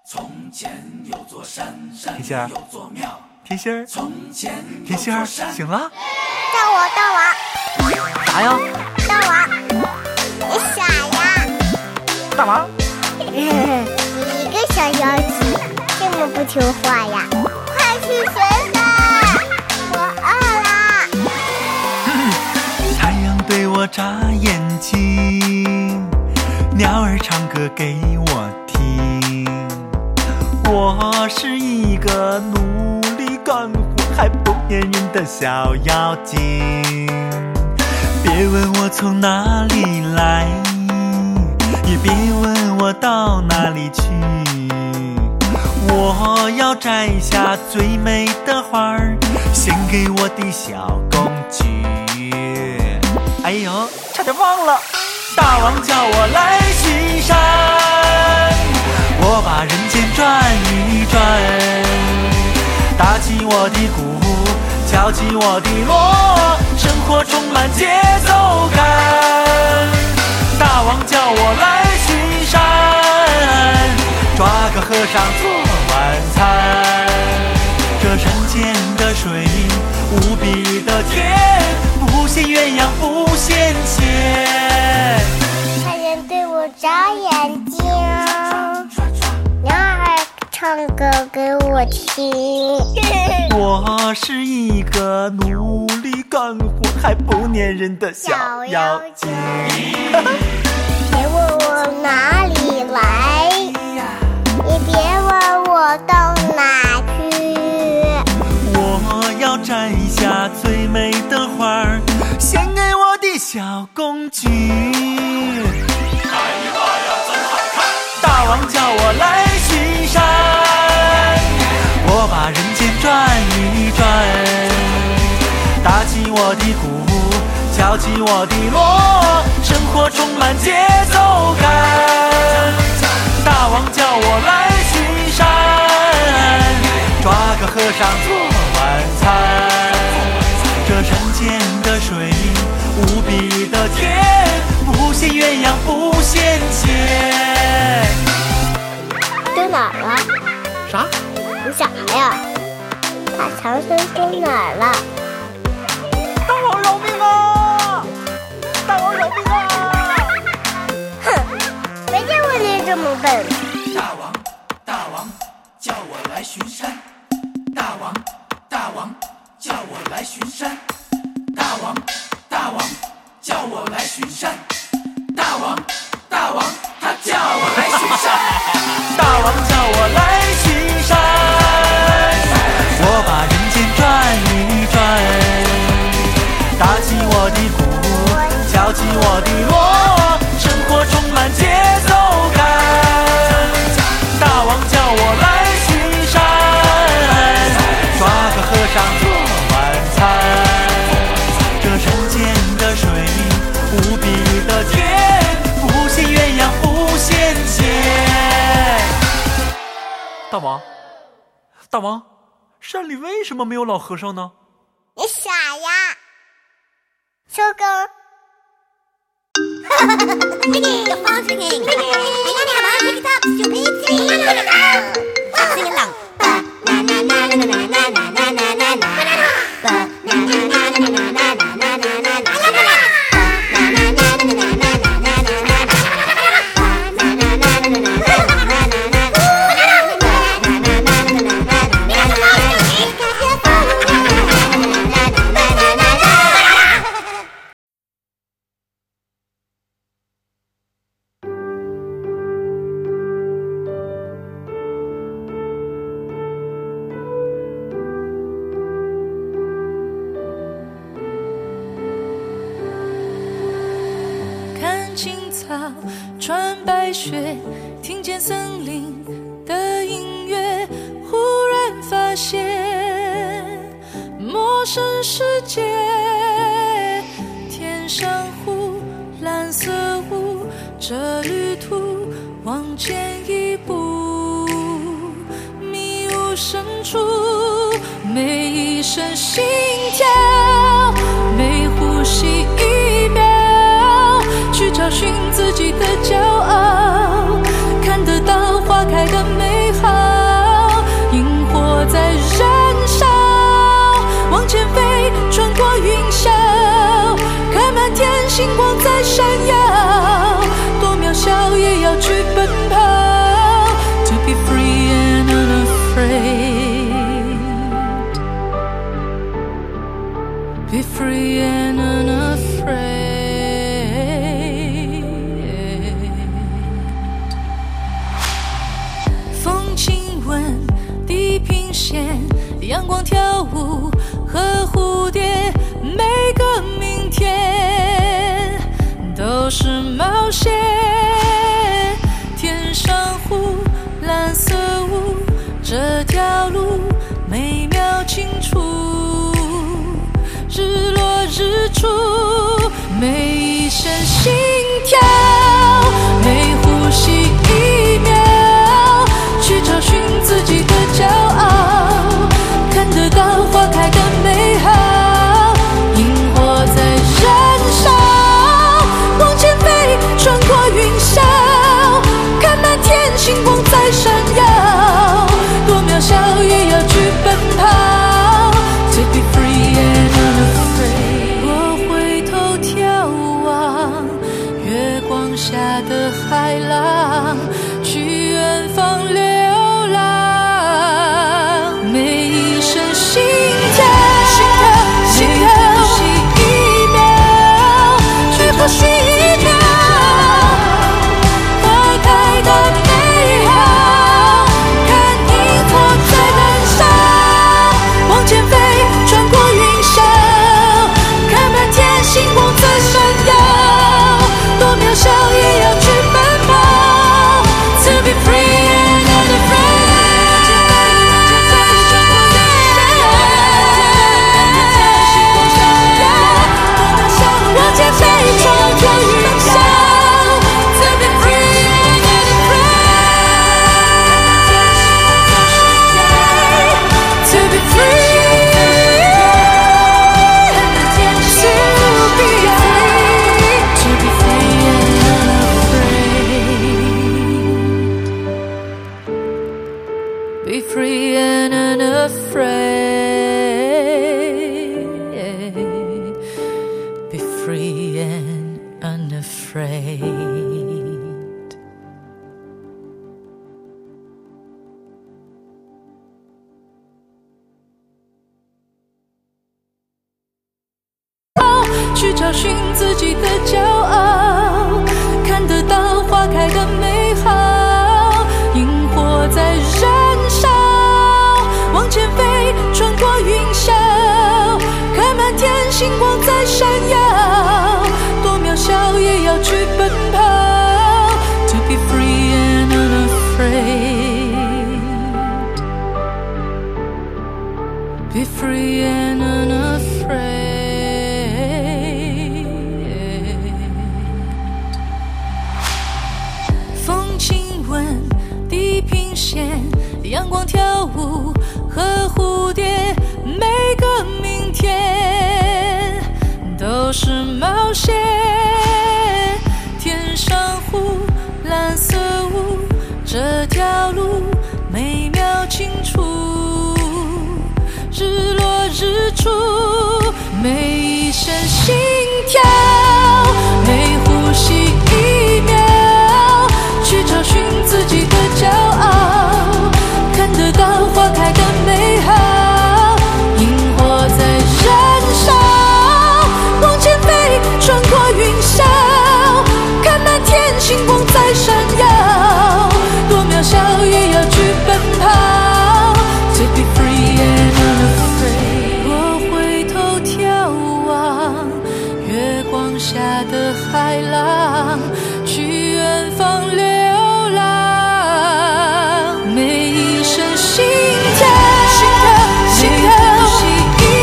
从前有座山，山里有座庙。 甜心儿， 从前甜心儿，醒了？ 到我， 啥呀？ 到我，你傻呀？ 大王？ 你一个小妖精，这么不听话呀？快去学吧，我饿了。 太阳对我眨眼睛，鸟儿唱歌给我听。我是一个努力干活还不粘人的小妖精，别问我从哪里来，也别问我到哪里去，我要摘下最美的花儿，献给我的小公举。哎呦，差点忘了，大王叫我来巡山，我把人间转一转，打起我的鼓，敲起我的锣，生活充满节奏感。大王叫我来巡山，抓个和尚做晚餐，这山间的水无比的甜，不羡鸳鸯不羡仙。 太阳对我眨眼睛，鸟儿唱歌给我听。 我是一个努力干活还不粘人的小妖精。 别问我哪里来，也别问我到哪去， 我要摘下最美的花儿，献给我的小公举。 哎呀妈呀，真好看！ 大王叫我来巡山，我把人间转一转，打起我的鼓，敲起我的锣，生活充满节奏感。大王叫我来巡山，抓个和尚做晚餐，这山间的水无比的甜，不羡鸳鸯不羡仙。 丢哪儿了？ 啥？ 你傻呀？把唐僧丢哪儿了？ 大王饶命啊！大王饶命啊！ 哼，没见过你这么笨。 大王叫我来巡山，大王叫我来巡山，大王叫我来巡山，大王他叫我来巡山。 大王叫我来巡山，我把人间转一转，打起我的鼓，敲起我的锣，生活充满节奏感。大王叫我来巡山，抓个和尚做晚餐，这山间的水无比的甜，不羡鸳鸯不羡仙。大王，山里为什么没有老和尚呢？ 你傻呀？收工。 青草穿白雪，听见森林的音乐，忽然发现陌生世界。天上湖，蓝色雾，这旅途往前一步，迷雾深处，每一声心跳，每呼吸一秒，去找寻自己的骄傲，看得到花开的美好。 处，每一声心跳，每呼吸一秒，去找寻自己的骄傲，看得到花开的美好，萤火在燃烧，往前飞，穿过云霄，看满天星光在闪耀，多渺小也要去奔跑 To be free and unafraid。 我回头眺望月光下的海浪，去远方流浪，每一声心跳，每呼吸一秒，去呼吸一秒，花开的美好，看萤火在燃烧，往前飞，穿过云霄，看满天星光在闪耀，多渺小也要去奔跑 To be free and unafraid。 往前飞，穿过云霄 To be free and unafraid。 To be free To be free and unafraid。 Be free and unafraid。 Be free and unafraid。 去找寻自己的骄傲，看得到花开的美好，萤火在燃烧，往前飞，穿过云霄，看满天星光在闪耀，多渺小也要去奔跑 To be free and unafraid。 Be free and unafraid。 风亲吻地平线，阳光跳舞和蝴蝶，每个明天都是冒险。